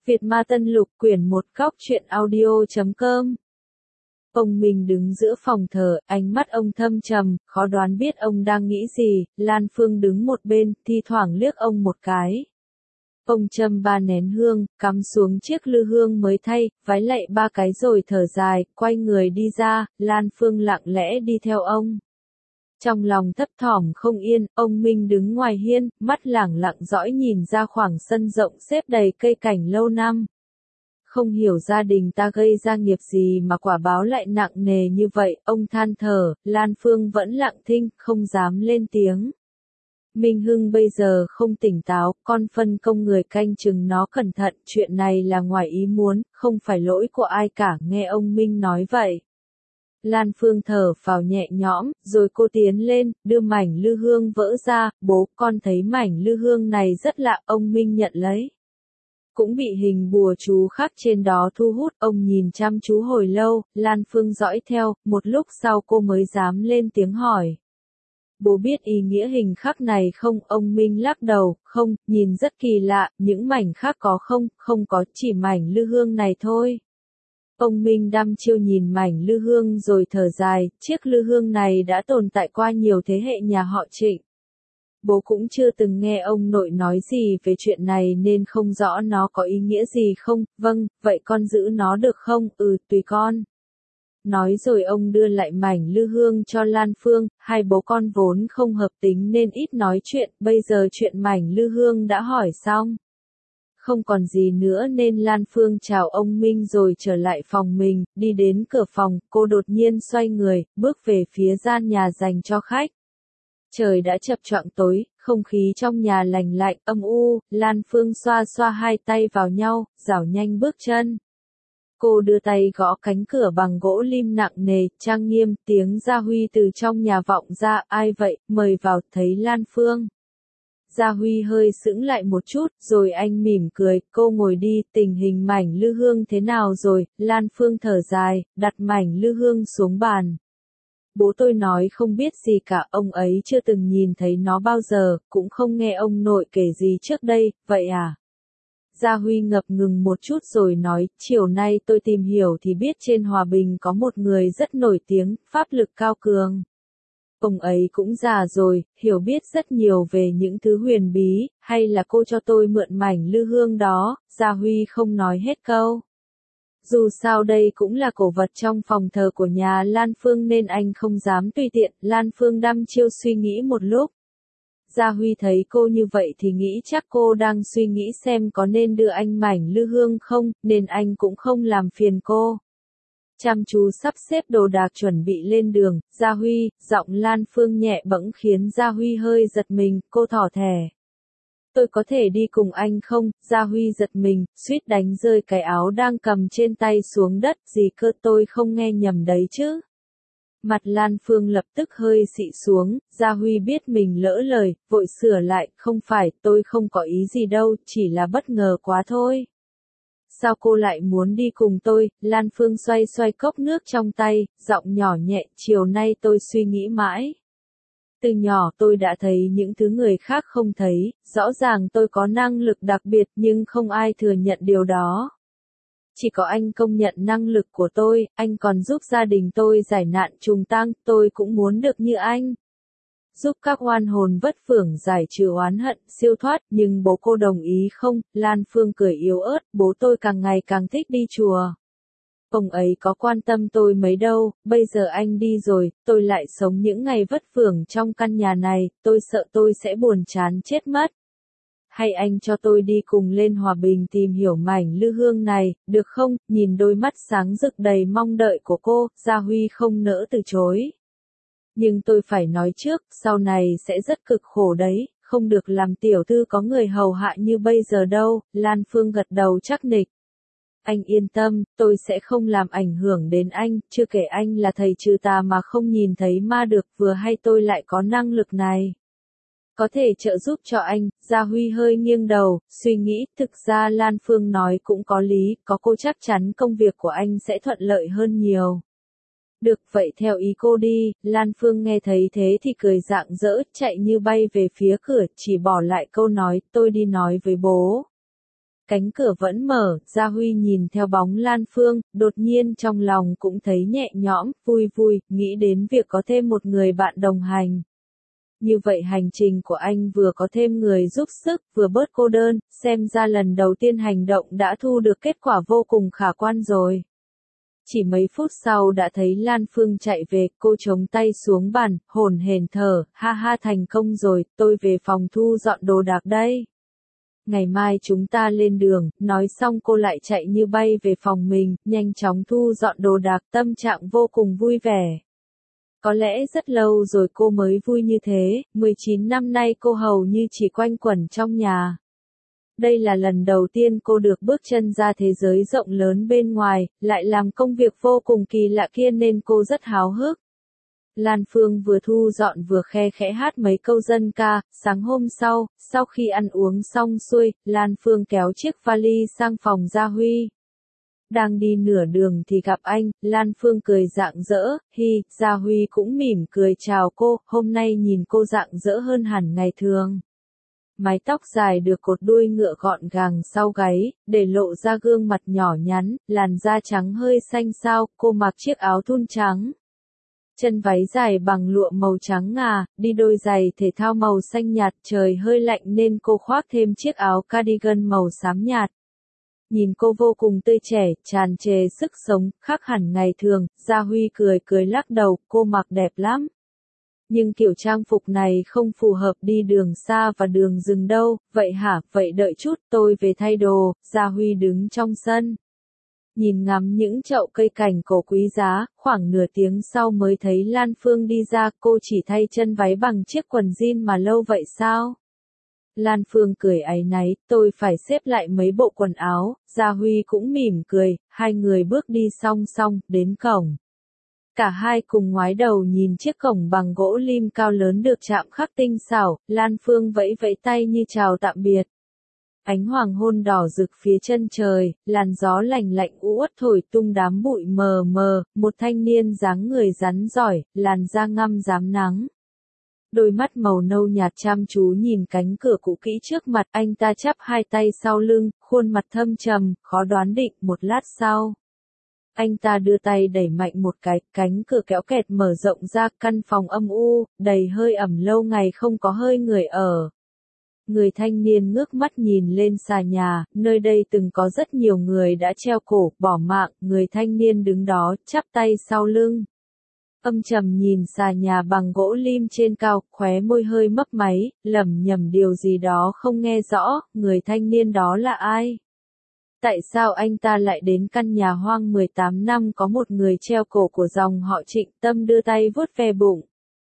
Việt Ma Tân Lục quyển 1 góc truyện audio.com. Ông Minh đứng giữa phòng thờ, ánh mắt ông thâm trầm, khó đoán biết ông đang nghĩ gì. Lan Phương đứng một bên, thi thoảng liếc ông một cái. Ông châm 3 nén hương, cắm xuống chiếc lư hương mới thay, vái lạy 3 cái rồi thở dài, quay người đi ra. Lan Phương lặng lẽ đi theo ông. Trong lòng thấp thỏm không yên, ông Minh đứng ngoài hiên, mắt lẳng lặng dõi nhìn ra khoảng sân rộng xếp đầy cây cảnh lâu năm. Không hiểu gia đình ta gây ra nghiệp gì mà quả báo lại nặng nề như vậy, ông than thở. Lan Phương vẫn lặng thinh, không dám lên tiếng. Minh Hưng bây giờ không tỉnh táo, con phân công người canh chừng nó cẩn thận, chuyện này là ngoài ý muốn, không phải lỗi của ai cả, nghe ông Minh nói vậy. Lan Phương thở phào nhẹ nhõm, rồi cô tiến lên, đưa mảnh lư hương vỡ ra. Bố, con thấy mảnh lư hương này rất lạ, ông Minh nhận lấy. Cũng bị hình bùa chú khắc trên đó thu hút, ông nhìn chăm chú hồi lâu. Lan Phương dõi theo, một lúc sau cô mới dám lên tiếng hỏi. Bố biết ý nghĩa hình khắc này không? Ông Minh lắc đầu, không, nhìn rất kỳ lạ, những mảnh khác có không? Không có, chỉ mảnh lư hương này thôi. Ông Minh đăm chiêu nhìn mảnh lư hương rồi thở dài, chiếc lư hương này đã tồn tại qua nhiều thế hệ nhà họ Trịnh. Bố cũng chưa từng nghe ông nội nói gì về chuyện này nên không rõ nó có ý nghĩa gì không. Vâng, vậy con giữ nó được không? Ừ, tùy con. Nói rồi ông đưa lại mảnh lư hương cho Lan Phương. Hai bố con vốn không hợp tính nên ít nói chuyện, bây giờ chuyện mảnh lư hương đã hỏi xong. Không còn gì nữa nên Lan Phương chào ông Minh rồi trở lại phòng mình. Đi đến cửa phòng, cô đột nhiên xoay người, bước về phía gian nhà dành cho khách. Trời đã chập choạng tối, không khí trong nhà lành lạnh, âm u. Lan Phương xoa xoa hai tay vào nhau, rảo nhanh bước chân. Cô đưa tay gõ cánh cửa bằng gỗ lim nặng nề, trang nghiêm. Tiếng Gia Huy từ trong nhà vọng ra. Ai vậy? Mời vào. Thấy Lan Phương, Gia Huy hơi sững lại một chút, rồi anh mỉm cười. Cô ngồi đi. Tình hình mảnh lư hương thế nào rồi? Lan Phương thở dài, đặt mảnh lư hương xuống bàn. Bố tôi nói không biết gì cả, ông ấy chưa từng nhìn thấy nó bao giờ, cũng không nghe ông nội kể gì trước đây. Vậy à? Gia Huy ngập ngừng một chút rồi nói, chiều nay tôi tìm hiểu thì biết trên Hòa Bình có một người rất nổi tiếng, pháp lực cao cường. Ông ấy cũng già rồi, hiểu biết rất nhiều về những thứ huyền bí. Hay là cô cho tôi mượn mảnh lư hương đó? Gia Huy không nói hết câu. Dù sao đây cũng là cổ vật trong phòng thờ của nhà Lan Phương nên anh không dám tùy tiện. Lan Phương đăm chiêu suy nghĩ một lúc. Gia Huy thấy cô như vậy thì nghĩ chắc cô đang suy nghĩ xem có nên đưa anh mảnh lư hương không, nên anh cũng không làm phiền cô. Chăm chú sắp xếp đồ đạc chuẩn bị lên đường. Gia Huy, giọng Lan Phương nhẹ bẫng khiến Gia Huy hơi giật mình. Cô thỏ thẻ. Tôi có thể đi cùng anh không? Gia Huy giật mình, suýt đánh rơi cái áo đang cầm trên tay xuống đất. Gì cơ, tôi không nghe nhầm đấy chứ? Mặt Lan Phương lập tức hơi xị xuống. Gia Huy biết mình lỡ lời, vội sửa lại. Không phải, tôi không có ý gì đâu, chỉ là bất ngờ quá thôi. Sao cô lại muốn đi cùng tôi? Lan Phương xoay xoay cốc nước trong tay, giọng nhỏ nhẹ. Chiều nay tôi suy nghĩ mãi. Từ nhỏ tôi đã thấy những thứ người khác không thấy. Rõ ràng tôi có năng lực đặc biệt nhưng không ai thừa nhận điều đó. Chỉ có anh công nhận năng lực của tôi. Anh còn giúp gia đình tôi giải nạn trùng tang. Tôi cũng muốn được như anh. Giúp các oan hồn vất phưởng giải trừ oán hận, siêu thoát. Nhưng bố cô đồng ý không? Lan Phương cười yếu ớt. Bố tôi càng ngày càng thích đi chùa. Ông ấy có quan tâm tôi mấy đâu. Bây giờ anh đi rồi, tôi lại sống những ngày vất vưởng trong căn nhà này. Tôi sợ tôi sẽ buồn chán chết mất. Hay anh cho tôi đi cùng lên Hòa Bình tìm hiểu mảnh lư hương này, được không? Nhìn đôi mắt sáng rực đầy mong đợi của cô, Gia Huy không nỡ từ chối. Nhưng tôi phải nói trước, sau này sẽ rất cực khổ đấy, không được làm tiểu thư có người hầu hạ như bây giờ đâu. Lan Phương gật đầu chắc nịch. Anh yên tâm, tôi sẽ không làm ảnh hưởng đến anh, chưa kể anh là thầy trừ tà mà không nhìn thấy ma được, vừa hay tôi lại có năng lực này. Có thể trợ giúp cho anh. Gia Huy hơi nghiêng đầu, suy nghĩ. Thực ra Lan Phương nói cũng có lý, có cô chắc chắn công việc của anh sẽ thuận lợi hơn nhiều. Được, vậy theo ý cô đi. Lan Phương nghe thấy thế thì cười rạng rỡ, chạy như bay về phía cửa, chỉ bỏ lại câu nói, tôi đi nói với bố. Cánh cửa vẫn mở, Gia Huy nhìn theo bóng Lan Phương, đột nhiên trong lòng cũng thấy nhẹ nhõm, vui vui, nghĩ đến việc có thêm một người bạn đồng hành. Như vậy hành trình của anh vừa có thêm người giúp sức, vừa bớt cô đơn, xem ra lần đầu tiên hành động đã thu được kết quả vô cùng khả quan rồi. Chỉ mấy phút sau đã thấy Lan Phương chạy về, cô chống tay xuống bàn, hổn hển thở, ha ha thành công rồi, tôi về phòng thu dọn đồ đạc đây. Ngày mai chúng ta lên đường, nói xong cô lại chạy như bay về phòng mình, nhanh chóng thu dọn đồ đạc, tâm trạng vô cùng vui vẻ. Có lẽ rất lâu rồi cô mới vui như thế, 19 năm nay cô hầu như chỉ quanh quẩn trong nhà. Đây là lần đầu tiên cô được bước chân ra thế giới rộng lớn bên ngoài, lại làm công việc vô cùng kỳ lạ kia nên cô rất háo hức. Lan Phương vừa thu dọn vừa khe khẽ hát mấy câu dân ca, sáng hôm sau khi ăn uống xong xuôi, Lan Phương kéo chiếc vali sang phòng Gia Huy. Đang đi nửa đường thì gặp anh, Lan Phương cười rạng rỡ, Gia Huy cũng mỉm cười chào cô, hôm nay nhìn cô rạng rỡ hơn hẳn ngày thường. Mái tóc dài được cột đuôi ngựa gọn gàng sau gáy, để lộ ra gương mặt nhỏ nhắn, làn da trắng hơi xanh xao, cô mặc chiếc áo thun trắng. Chân váy dài bằng lụa màu trắng ngà, đi đôi giày thể thao màu xanh nhạt, trời hơi lạnh nên cô khoác thêm chiếc áo cardigan màu xám nhạt. Nhìn cô vô cùng tươi trẻ, tràn trề sức sống, khác hẳn ngày thường, Gia Huy cười lắc đầu, cô mặc đẹp lắm. Nhưng kiểu trang phục này không phù hợp đi đường xa và đường rừng đâu, vậy hả, vậy đợi chút tôi về thay đồ, Gia Huy đứng trong sân. Nhìn ngắm những chậu cây cảnh cổ quý giá, khoảng nửa tiếng sau mới thấy Lan Phương đi ra, cô chỉ thay chân váy bằng chiếc quần jean mà lâu vậy sao? Lan Phương cười áy náy, tôi phải xếp lại mấy bộ quần áo, Gia Huy cũng mỉm cười, hai người bước đi song song, đến cổng. Cả hai cùng ngoái đầu nhìn chiếc cổng bằng gỗ lim cao lớn được chạm khắc tinh xảo, Lan Phương vẫy vẫy tay như chào tạm biệt. Ánh hoàng hôn đỏ rực phía chân trời, làn gió lành lạnh uất thổi tung đám bụi mờ mờ, một thanh niên dáng người rắn giỏi, làn da ngăm rám nắng. Đôi mắt màu nâu nhạt chăm chú nhìn cánh cửa cũ kỹ trước mặt, anh ta chắp hai tay sau lưng, khuôn mặt thâm trầm, khó đoán định, một lát sau. Anh ta đưa tay đẩy mạnh một cái, cánh cửa kéo kẹt mở rộng ra, căn phòng âm u, đầy hơi ẩm lâu ngày không có hơi người ở. Người thanh niên ngước mắt nhìn lên xà nhà, nơi đây từng có rất nhiều người đã treo cổ, bỏ mạng, người thanh niên đứng đó, chắp tay sau lưng. Âm trầm nhìn xà nhà bằng gỗ lim trên cao, khóe môi hơi mấp máy, lẩm nhẩm điều gì đó không nghe rõ, người thanh niên đó là ai? Tại sao anh ta lại đến căn nhà hoang 18 năm có một người treo cổ của dòng họ Trịnh? Tâm đưa tay vuốt ve bụng.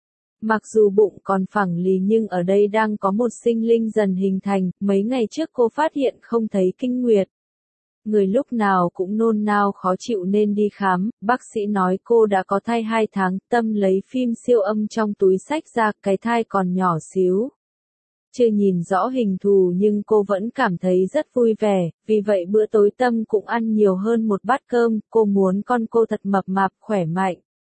Mặc dù bụng còn phẳng lì nhưng ở đây đang có một sinh linh dần hình thành, mấy ngày trước cô phát hiện không thấy kinh nguyệt. Người lúc nào cũng nôn nao khó chịu nên đi khám, bác sĩ nói cô đã có thai 2 tháng, Tâm lấy phim siêu âm trong túi xách ra, cái thai còn nhỏ xíu. Chưa nhìn rõ hình thù nhưng cô vẫn cảm thấy rất vui vẻ, vì vậy bữa tối Tâm cũng ăn nhiều hơn một bát cơm, cô muốn con cô thật mập mạp, khỏe mạnh.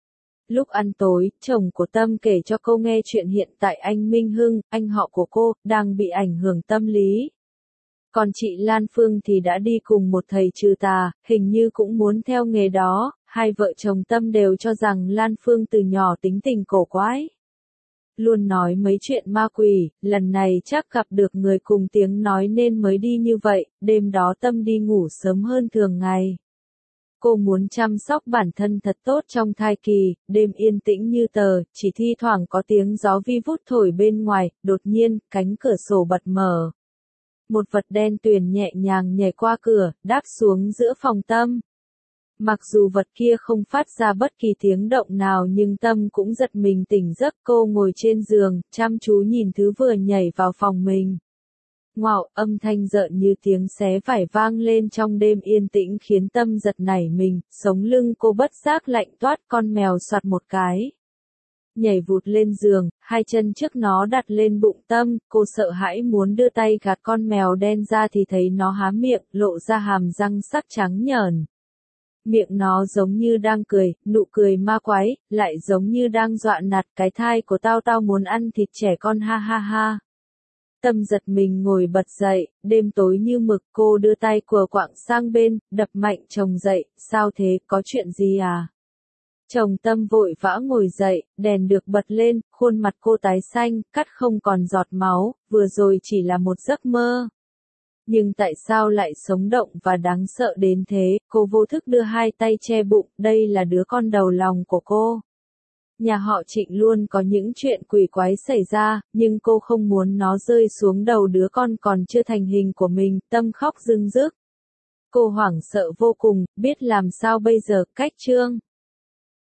Lúc ăn tối, chồng của Tâm kể cho cô nghe chuyện hiện tại anh Minh Hưng, anh họ của cô, đang bị ảnh hưởng tâm lý. Còn chị Lan Phương thì đã đi cùng một thầy trừ tà, hình như cũng muốn theo nghề đó, hai vợ chồng Tâm đều cho rằng Lan Phương từ nhỏ tính tình cổ quái. Luôn nói mấy chuyện ma quỷ, lần này chắc gặp được người cùng tiếng nói nên mới đi như vậy, đêm đó Tâm đi ngủ sớm hơn thường ngày. Cô muốn chăm sóc bản thân thật tốt trong thai kỳ, đêm yên tĩnh như tờ, chỉ thi thoảng có tiếng gió vi vút thổi bên ngoài, đột nhiên, cánh cửa sổ bật mở. Một vật đen tuyền nhẹ nhàng nhảy qua cửa, đáp xuống giữa phòng Tâm. Mặc dù vật kia không phát ra bất kỳ tiếng động nào nhưng Tâm cũng giật mình tỉnh giấc, cô ngồi trên giường, chăm chú nhìn thứ vừa nhảy vào phòng mình. Ngoạo, âm thanh rợn như tiếng xé vải vang lên trong đêm yên tĩnh khiến Tâm giật nảy mình, sống lưng cô bất giác lạnh toát, con mèo soạt một cái. Nhảy vụt lên giường, hai chân trước nó đặt lên bụng Tâm, cô sợ hãi muốn đưa tay gạt con mèo đen ra thì thấy nó há miệng, lộ ra hàm răng sắc trắng nhờn. Miệng nó giống như đang cười, nụ cười ma quái, lại giống như đang dọa nạt, cái thai của tao muốn ăn thịt trẻ con ha ha ha. Tâm giật mình ngồi bật dậy, đêm tối như mực, cô đưa tay cùa quạng sang bên, đập mạnh chồng dậy, sao thế, có chuyện gì à? Chồng Tâm vội vã ngồi dậy, đèn được bật lên, khuôn mặt cô tái xanh, cắt không còn giọt máu, vừa rồi chỉ là một giấc mơ. Nhưng tại sao lại sống động và đáng sợ đến thế, cô vô thức đưa hai tay che bụng, đây là đứa con đầu lòng của cô. Nhà họ Trịnh luôn có những chuyện quỷ quái xảy ra, nhưng cô không muốn nó rơi xuống đầu đứa con còn chưa thành hình của mình, Tâm khóc rưng rức. Cô hoảng sợ vô cùng, biết làm sao bây giờ, cách Trương